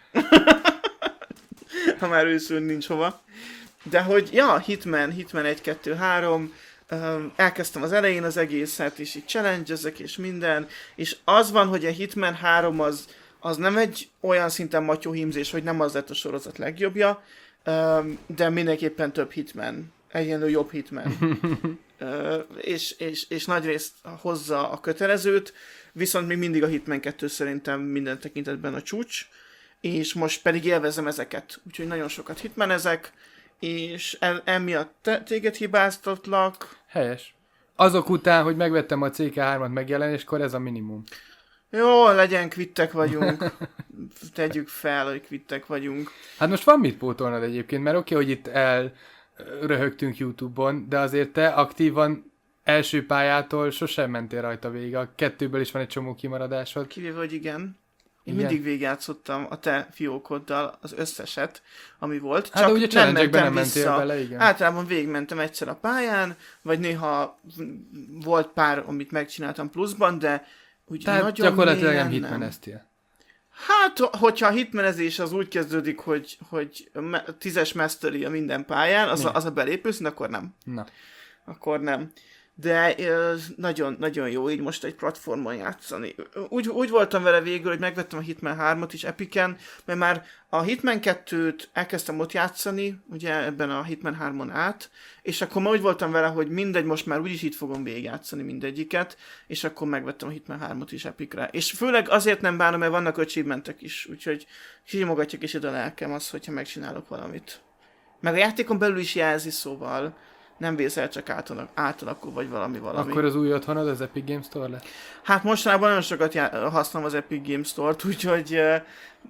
Ha már őszül nincs hova. De hogy, ja, Hitman, Hitman egy, kettő, három, Um, elkezdtem az elején az egészet, és így challenge-ezek, és minden, és az van, hogy a Hitman három az, az nem egy olyan szinten matyóhímzés, hogy nem az lett a sorozat legjobbja, um, de mindenképpen több Hitman, egyenlő jobb Hitman. uh, és, és, és nagyrészt hozza a kötelezőt, viszont még mindig a Hitman kettő szerintem minden tekintetben a csúcs, és most pedig élvezem ezeket, úgyhogy nagyon sokat hitmenezek, és el, emiatt te, téged hibáztatlak. Helyes. Azok után, hogy megvettem a cé ká hármat megjelenéskor, ez a minimum. Jó, legyen, kvittek vagyunk. Tegyük fel, hogy kvittek vagyunk. Hát most van mit pótolnod egyébként, mert oké, okay, hogy itt elröhögtünk YouTube-on, de azért te aktívan első pályától sosem mentél rajta végig. A kettőből is van egy csomó kimaradásod. Kivéve, hogy igen. Én igen. mindig végigjátszottam a te fiókoddal az összeset, ami volt. Hát csak de ugye challenge-ekben nem mentél vissza. bele, igen. Általában végigmentem egyszer a pályán, vagy néha volt pár, amit megcsináltam pluszban, de úgy tehát nagyon gyakorlatilag nem hitmeneztél. Hát, hogyha a hitmenezés az úgy kezdődik, hogy, hogy tízes mastery a minden pályán, az, a, az a belépőszín, akkor nem. Na. Akkor nem. De nagyon, nagyon jó így most egy platformon játszani. Úgy, úgy voltam vele végül, hogy megvettem a Hitman hármat is Epicen, mert már a Hitman kettőt elkezdtem ott játszani, ugye ebben a Hitman hármon át, és akkor már úgy voltam vele, hogy mindegy, most már úgyis itt fogom végigjátszani mindegyiket, és akkor megvettem a Hitman hármat is Epicre. És főleg azért nem bánom, mert vannak achievementek is, úgyhogy simogatjak is ide a lelkem az, hogyha megcsinálok valamit. Meg a játékon belül is jelzi, szóval nem vészel, csak átalak, átalakul, vagy valami valami. Akkor az új otthonod az Epic Games Store lett? Hát mostanában nagyon sokat já- használom az Epic Games Store-t, úgyhogy uh,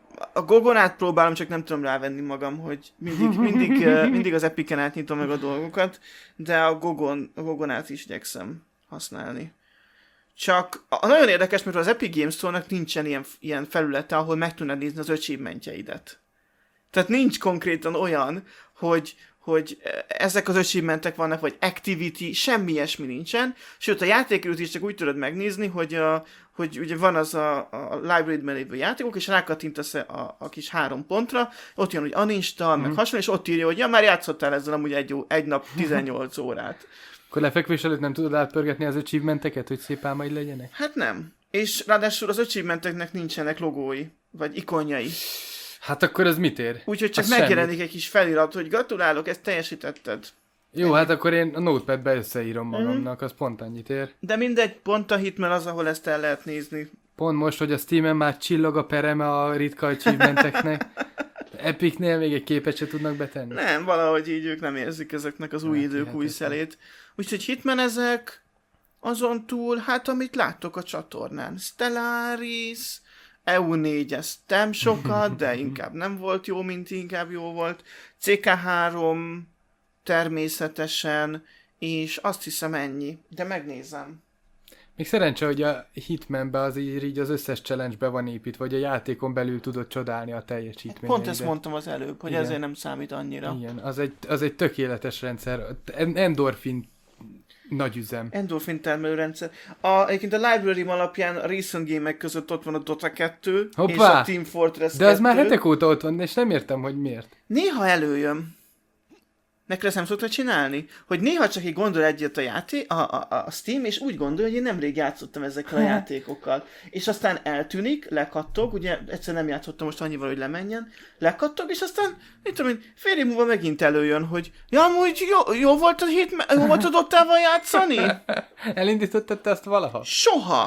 a Gogon át próbálom, csak nem tudom rávenni magam, hogy mindig, mindig, uh, mindig az Epicen átnyitom meg a dolgokat, de a Gogon, a Gogon át is igyekszem használni. Csak a, nagyon érdekes, mert az Epic Games Store-nak nincsen ilyen, ilyen felülete, ahol meg tudnád nézni az achievementjeidet. Tehát nincs konkrétan olyan, hogy, hogy ezek az achievementek vannak, vagy activity, semmi ilyesmi nincsen. Sőt, a játékerőt is csak úgy tudod megnézni, hogy, a, hogy ugye van az a, a library-ben lévő játékok, és rákattintasz a, a kis három pontra, ott jön, hogy uninstall, mm. meg hasonló, és ott írja, hogy ja, már játszottál ezzel amúgy egy, egy nap tizennyolc órát. Akkor lefekvés előtt nem tudod átpörgetni az achievementeket, hogy szép álmaid legyenek? Hát nem. És ráadásul az achievementeknek nincsenek logói, vagy ikonjai. Hát akkor ez mit ér? Úgyhogy csak Az megjelenik semmit. egy kis felirat, hogy gratulálok, ezt teljesítetted. Jó, hát akkor én a Notepadbe összeírom magamnak, az pont annyit ér. De mindegy, pont a Hitman az, ahol ezt el lehet nézni. Pont most, hogy a Steamen már csillog a pereme a ritka achievementeknek. Epicnél még egy képet se tudnak betenni. Nem, valahogy így ők nem érzik ezeknek az új Hát, idők új hihetetlen. szelét. Úgyhogy Hitman ezek, azon túl, hát amit láttok a csatornán. Stellaris, E U négyeztem sokat, de inkább nem volt jó, mint inkább jó volt. C K három természetesen, és azt hiszem ennyi. De megnézem. Még szerencse, hogy a Hitmanbe az így, így az összes challenge-be van építve, vagy a játékon belül tudod csodálni a teljesítményeidet. Pont ezt mondtam az előbb, hogy Igen. ezért nem számít annyira. Igen, az egy, az egy tökéletes rendszer. En- Endorfin nagy üzem. Endorphin termelőrendszer. A, egyébként a library alapján a recent game-ek között ott van a Dota kettő, Hoppá! és a Team Fortress De az kettő. már hetek óta ott van, és nem értem, hogy miért. Néha előjön. Neked ezt nem szoktad csinálni? Hogy néha csak így gondol egyet a játék, a, a, a Steam, és úgy gondolja, hogy én nemrég játszottam ezekkel a játékokkal. És aztán eltűnik, lekattog, ugye egyszer nem játszottam most annyival, hogy lemenjen, lekattog, és aztán, mit tudom én, fél év múlva megint előjön, hogy ja, amúgy jó, jó volt a hét, jó volt a Dotával játszani? Elindítottad te azt valaha? Soha!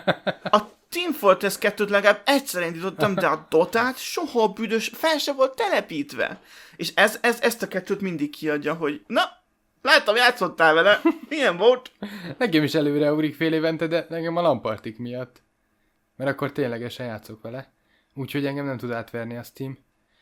A Team Fortress kettőt legalább egyszer indítottam, de a Dotát soha büdös, fel se volt telepítve. És ez, ez, ezt a kettőt mindig kiadja, hogy na, láttam, játszottál vele, milyen volt? Nekem is előre ugrik fél évente, de nekem a lampartik miatt. Mert akkor ténylegesen játszok vele. Úgyhogy engem nem tud átverni a Steam.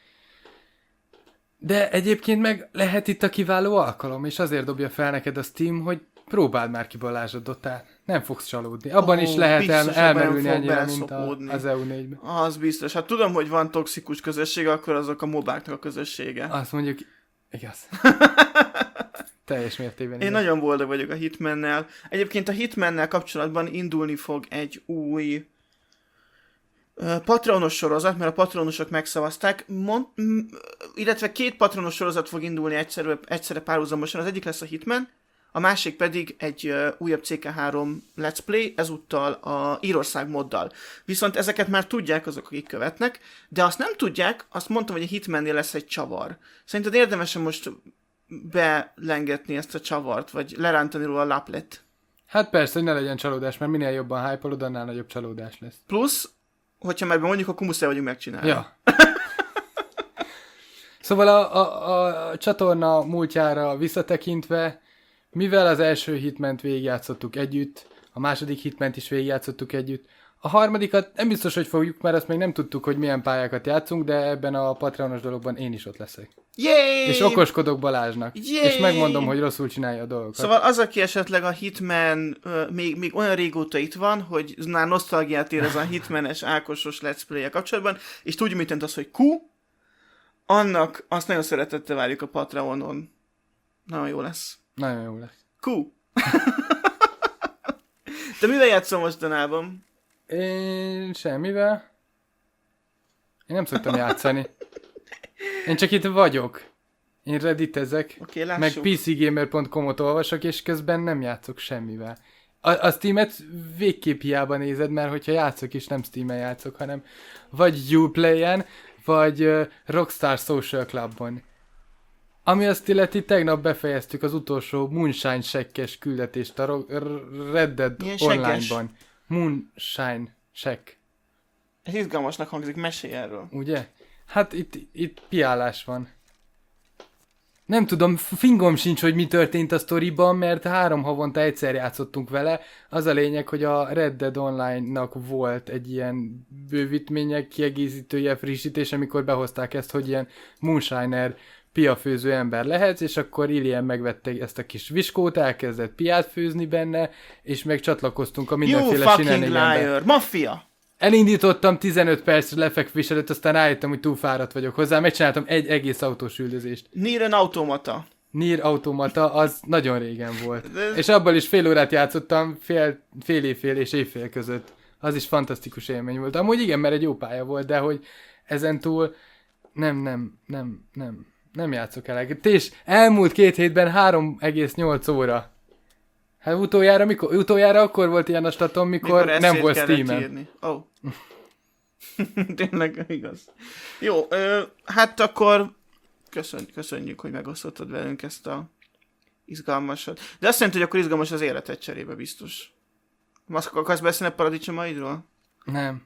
De egyébként meg lehet itt a kiváló alkalom, és azért dobja fel neked a Steam, hogy próbáld már ki Balázsod Dotát. Nem fogsz csalódni. Abban Ó, is lehet biztos, el, abban elmerülni nem fog annyira, mint a, beleszopódni. az E U négyben. Az biztos. Hát tudom, hogy van toxikus közössége, akkor azok a mobáknak a közössége. Azt mondjuk, igaz. Teljes mértékben. Én igaz. nagyon boldog vagyok a Hitmannel. Egyébként a Hitmannel kapcsolatban indulni fog egy új ö, patronos sorozat, mert a patronosok megszavazták, Mond, m- illetve két patronos sorozat fog indulni egyszerre, egyszerre párhuzamosan. Az egyik lesz a Hitman, a másik pedig egy ö, újabb C K három Let's Play, ezúttal a Írország moddal. Viszont ezeket már tudják azok, akik követnek, de azt nem tudják, azt mondtam, hogy a Hitmannél lesz egy csavar. Szerinted érdemes most belengetni ezt a csavart, vagy lerántani róla a laplet? Hát persze, hogy ne legyen csalódás, mert minél jobban hype-olod, annál nagyobb csalódás lesz. Plusz, hogyha már mondjuk, akkor muszáj vagyunk megcsinálni. Ja. Szóval a, a, a csatorna múltjára visszatekintve, mivel az első Hitment végigjátszottuk együtt, a második Hitment is végigjátszottuk együtt, a harmadikat nem biztos, hogy fogjuk, mert azt még nem tudtuk, hogy milyen pályákat játszunk, de ebben a Patreonos dologban én is ott leszek. Yay! És okoskodok Balázsnak. Yay! És megmondom, hogy rosszul csinálja a dolgokat. Szóval az, aki esetleg a Hitman uh, még, még olyan régóta itt van, hogy már nosztalgiát érez a Hitmanes Ákosos Let's Play-je kapcsolatban, és tudja, mit jelent az, hogy Q, annak azt nagyon szeretettel várjuk a Patreonon. Nagyon jó lesz. Nagyon jó lesz. Q. De mivel játszom mostanában? Én semmivel. Én nem szoktam játszani. Én csak itt vagyok. Én redditezek, Oké, meg lássuk. p c gamer pont com-ot olvasok, és közben nem játszok semmivel. A, a Steam-et végképp hiába nézed, mert hogyha játszok is, nem Steam-en játszok, hanem vagy Uplay-en, vagy uh, Rockstar Social Clubon. Ami azt illeti, tegnap befejeztük az utolsó Moonshine Shack-es küldetést a Ro- R- Red Dead Milyen segges? Online-ban. Moonshine Shack. Ez izgalmasnak hangzik, mesélj erről. Ugye? Hát itt, itt piálás van. Nem tudom, fingom sincs, hogy mi történt a sztoriban, mert három havonta egyszer játszottunk vele. Az a lényeg, hogy a Red Dead Online-nak volt egy ilyen bővítmények, kiegészítője, frissítés, amikor behozták ezt, hogy ilyen Moonshiner piafőző ember lehetsz, és akkor Ilien megvette ezt a kis viskót, elkezdett piát főzni benne, és meg csatlakoztunk a mindenféle You fucking shenaniganbe. liar! Maffia! Elindítottam tizenöt percre lefekvés előtt, aztán rájöttem, hogy túl fáradt vagyok hozzá, megcsináltam egy egész autós üldözést. Nier an Automata. Nier Automata, az nagyon régen volt. De... És abban is fél órát játszottam, fél, fél évfél és évfél között. Az is fantasztikus élmény volt. Amúgy igen, mert egy jó pálya volt, de hogy ezentúl nem, nem, nem, nem, nem játszok eleget. És elmúlt két hétben három egész nyolc óra. Hát utoljára, mikor, utoljára akkor volt ilyen a statom, mikor, mikor nem volt Steam-en. Ó. Oh. Tényleg igaz. Jó, ö, hát akkor köszönjük, köszönjük, hogy megosztottad velünk ezt a izgalmasat. De azt jelenti, hogy akkor izgalmas az életed cserébe biztos. Azt akarsz beszélni a paradicsomaidról? Nem.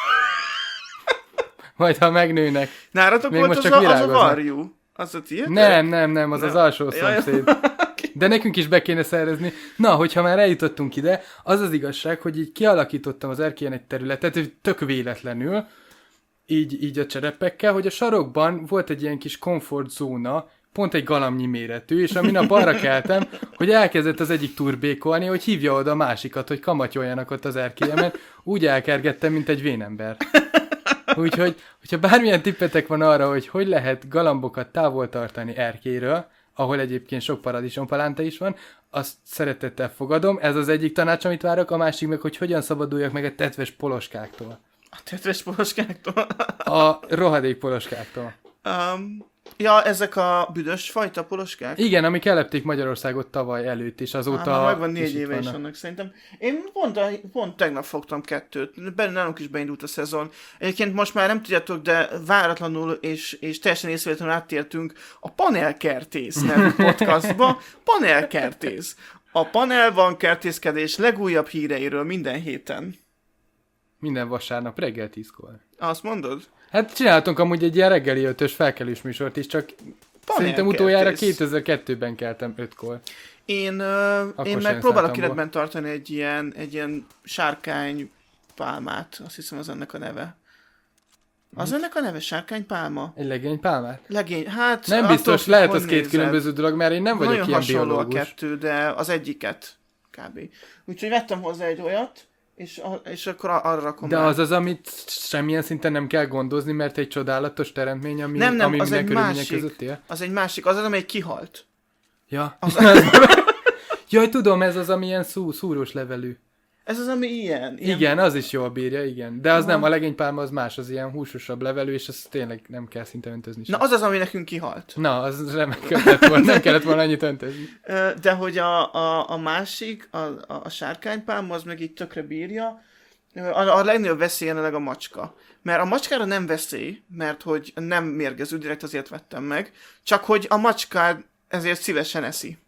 Majd ha megnőnek. Náratok még volt most az, csak a, az a virágoznak. varjú? Az a tiéd? Nem, nem, nem, az nem. az alsó Jaj, szomszéd. De nekünk is be kéne szerezni. Na, hogyha már eljutottunk ide, az az igazság, hogy így kialakítottam az erkélyen egy területet, tök véletlenül, így, így a cserepekkel, hogy a sarokban volt egy ilyen kis komfortzóna, pont egy galamnyi méretű, és ami nap arra keltem, hogy elkezdett az egyik turbékolni, hogy hívja oda a másikat, hogy kamatyoljanak ott az erkélyemen, úgy elkergettem, mint egy vénember. Úgyhogy, hogyha bármilyen tippetek van arra, hogy hogy lehet galambokat távol tartani erkélyről, ahol egyébként sok paradicsompalánta is van, azt szeretettel fogadom. Ez az egyik tanács, amit várok, a másik meg, hogy hogyan szabaduljak meg a tetves poloskáktól. A tetves poloskáktól? A rohadék poloskáktól. Um, ja, ezek a büdös fajta poloskák? Igen, amik ellepték Magyarországot tavaly előtt, és azóta... Á, megvan négy is éve is annak szerintem. Én pont, pont tegnap fogtam kettőt. Benne nálunk is beindult a szezon. Egyébként most már nem tudjátok, de váratlanul és, és teljesen észrevétlenül áttértünk a Panelkertész nevű podcastba. Panelkertész. A panelban kertészkedés legújabb híreiről minden héten. Minden vasárnap reggel tízkor. Azt mondod? Hát csináltunk amúgy egy ilyen reggeli ötös felkelős műsort is, csak szerintem utoljára kétezer-kettőben keltem ötkor. Én, uh, én meg próbálok életben tartani egy ilyen, egy ilyen sárkánypálmát, azt hiszem az ennek a neve. Az ennek a neve sárkánypálma? Egy legénypálmát? Legény, hát... Nem biztos, attól, lehet az két nézed. különböző dolog, mert én nem vagyok Nagyon ilyen hasonló biológus. a kettő, de az egyiket kb. Úgyhogy vettem hozzá egy olyat, és, a, és akkor arra rakom De rá. az az, amit semmilyen szinten nem kell gondozni, mert egy csodálatos teremtmény, ami, nem, nem, ami az minden egy körülmények másik, között él. az egy másik, az az, amely kihalt. Ja. Az, Jaj, tudom, ez az, ami ilyen szú, szúrós levelű. ez az, ami ilyen. ilyen... Igen, az is jól bírja, igen. De az Aha. nem, a legénypálma az más, az ilyen húsosabb levelű, és az tényleg nem kell szinte öntözni sem. Na, az az, ami nekünk kihalt. Na, az remek lett volna, nem kellett volna annyit öntözni. Ö, De hogy a, a, a másik, a, a, a sárkánypálma, az meg így tökre bírja. A, a legnagyobb veszély jelenleg a macska. Mert a macskára nem veszély, mert hogy nem mérgező, direkt azért vettem meg, csak hogy a macskád ezért szívesen eszi.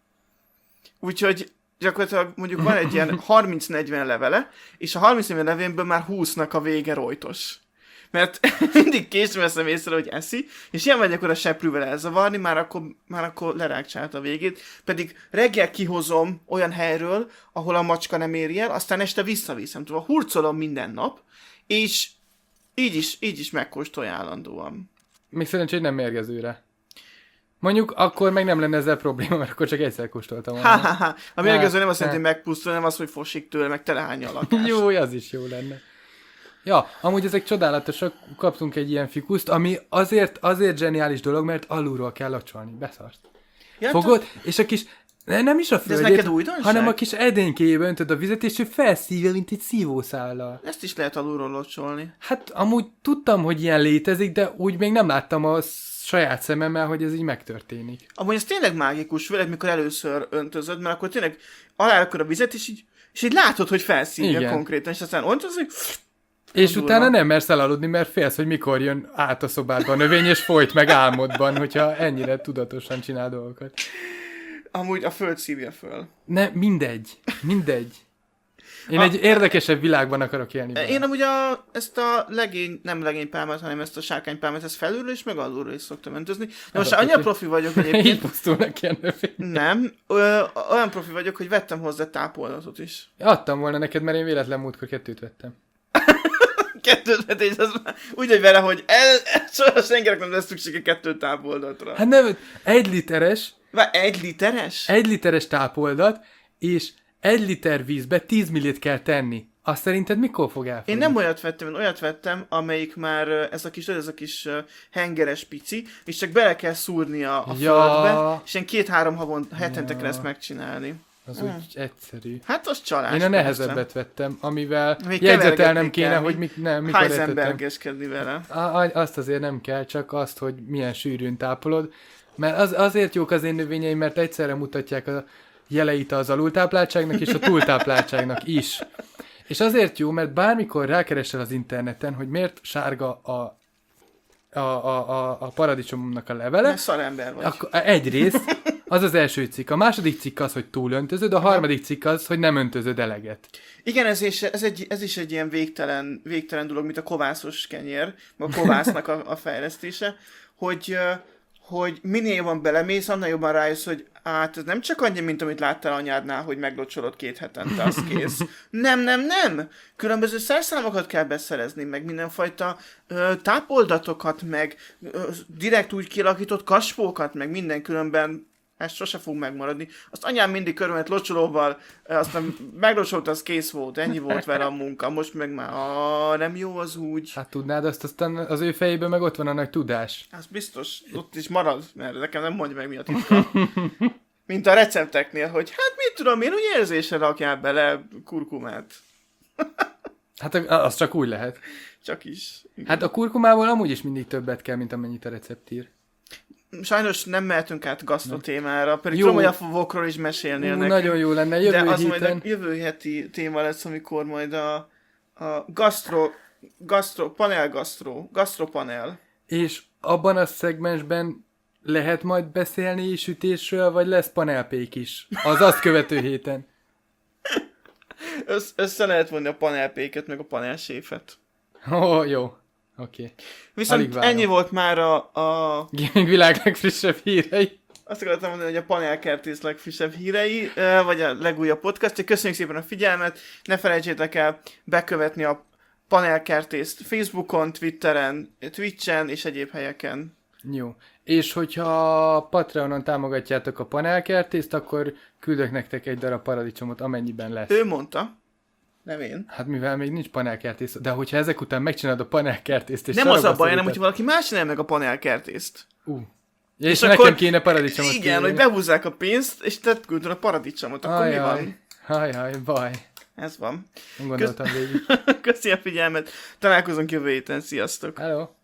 Úgyhogy gyakorlatilag mondjuk van egy ilyen harminc-negyven levele, és a harminc-negyven levénből már húsznak a vége rojtos. Mert mindig később veszem észre, hogy eszi, és ilyen vagy akkor a seprűvel elzavarni, már akkor, már akkor lerágcsált a végét, pedig reggel kihozom olyan helyről, ahol a macska nem éri el, aztán este visszaviszem, tudom, hurcolom minden nap, és így is, így is megkóstolja állandóan. Még szerencsé, hogy nem mérgezőre. Mondjuk akkor meg nem lenne ezzel probléma, mert akkor csak egyszer kóstoltam volna. Ha, ha, ha. A mérgező nem azt jelenti, ha. hogy megpusztul, nem az, hogy fosik tőle, meg telehányja a lakás. Jó, az is jó lenne. Ja, amúgy ezek csodálatosak, kaptunk egy ilyen fikuszt, ami azért, azért zseniális dolog, mert alulról kell locsolni. Beszarsz. Ja, Fogod, és a kis, nem is a ez földjét, neked újdonság? hanem a kis edénykéjébe öntöd a vizet, és ő felszívja, mint egy szívószállal. Ezt is lehet alulról locsolni. Hát amúgy tudtam, hogy ilyen létezik, de úgy még nem láttam a saját szememmel, hogy ez így megtörténik. Amúgy ez tényleg mágikus, főleg mikor először öntözöd, mert akkor tényleg alárakod a vizet, és így, és így látod, hogy felszívja Igen. konkrétan, és aztán öntözik, És durva. utána nem mersz elaludni, mert félsz, hogy mikor jön át a szobádba a növény, és folyt meg álmodban, hogyha ennyire tudatosan csinál dolgokat. amúgy a föld szívja föl. Ne, mindegy, mindegy. Én a, egy érdekesebb világban akarok élni. Bele. Én amúgy a, ezt a legény, nem legénypálmát, hanem ezt a sárkánypálmát, ezt felülről és meg alulról is szoktam öntözni. De most annyira profi vagyok egyébként. Így pusztulnak ki a növények. Nem, ö, olyan profi vagyok, hogy vettem hozzá tápoldatot is. Adtam volna neked, mert én véletlen múltkor kettőt vettem. Kettőt vetés, az már úgy vagy vele, hogy el, el, soha senkinek nem lesz szüksége kettő tápoldatra. Hát nem, egy literes, Vár, egy literes? egy literes tápoldat, és egy liter vízbe tíz millit kell tenni. Azt szerinted mikor fog elfogyni? Én nem olyat vettem, én olyat vettem, amelyik már ö, ez a kis, ez a kis uh, hengeres pici, és csak bele kell szúrni a, a Ja. földbe, és ilyen két-három havon, hetente Ja. kell ezt megcsinálni. Az Mm. úgy egyszerű. Hát az csalás. Én a persze. nehezebbet vettem, amivel Még jegyzetelnem kevergetni kéne, kell, hogy mi- mik, nem, mikor etettem. Heisenbergeskedni vele. A- a- Azt azért nem kell, csak azt, hogy milyen sűrűn tápolod. Mert az, azért jók az én növényeim, mert egyszerre mutatják a jeleit az alultápláltságnak és a túltápláltságnak is. És azért jó, mert bármikor rákeresel az interneten, hogy miért sárga a, a, a, a, a paradicsomomnak a levele, Mert szarember vagy. akkor egyrészt az az első cikk. A második cikk az, hogy túlöntözöd, a harmadik cikk az, hogy nem öntözöd eleget. Igen, ez is, ez, egy, ez is egy ilyen végtelen, végtelen dolog, mint a kovászos kenyér, a kovásznak a, a fejlesztése, hogy, ö, hogy minél jobban belemész, annál jobban rájössz, hogy hát ez nem csak annyi, mint amit láttál anyádnál, hogy meglocsolod két hetente, az kész. Nem, nem, nem! Különböző szerszámokat kell beszerezni, meg mindenfajta ö, tápoldatokat, meg ö, direkt úgy kialakított kaspókat, meg minden, különben ez sose fog megmaradni. Azt anyám mindig körülmet locsolóval, aztán meglocsolt, az kész volt, ennyi volt vele a munka, most meg már ah, nem jó az úgy. Hát tudnád azt, aztán az ő fejében meg ott van a nagy tudás. Az biztos, ott is marad, mert nekem nem mondja meg, mi a titka. Mint a recepteknél, hogy hát mit tudom én, úgy érzésre rakjál bele kurkumát. Hát az csak úgy lehet. Csak is. Igen. Hát a kurkumával amúgy is mindig többet kell, mint amennyit a receptír. Sajnos nem mehetünk át gasztro témára, pedig Jó. tudom, hogy a vokról is mesélnél Ú, nekünk. nagyon jó lenne, jövő De az héten. majd a jövő heti téma lesz, amikor majd a, a gastro, gastro, panel gastro, gastropanel. És abban a szegmensben lehet majd beszélni sütésről, vagy lesz panelpék is? Az azt követő héten. Össz, össze lehet vonni a panelpéket, meg a panelséfet. Ó, oh, jó. Oké. Okay. Viszont ennyi volt már a, a... Gaming világ legfrissebb hírei. Azt akartam mondani, hogy a panelkertész legfrissebb hírei, ö, vagy a legújabb podcast. Köszönjük szépen a figyelmet, ne felejtsétek el bekövetni a panelkertészt Facebookon, Twitteren, Twitchen és egyéb helyeken. Jó. És hogyha Patreonon támogatjátok a panelkertészt, akkor küldök nektek egy darab paradicsomot, amennyiben lesz. Ő mondta, nem én. Hát mivel még nincs panelkertész, de hogyha ezek után megcsinálod a panelkertészt, és Nem az a sarokba baj, hanem szorítod- hogy valaki más csinálja meg a panelkertészt. Uh. Ja, és, És nekem akkor- kéne paradicsomot Igen, kérni. hogy behúzzák a pénzt, és te küldöd a paradicsomot. Akkor mi van? Ajaj, baj. Ez van. Nem gondoltam végig. Köszi a figyelmet. Találkozunk jövő héten. Sziasztok! Hello.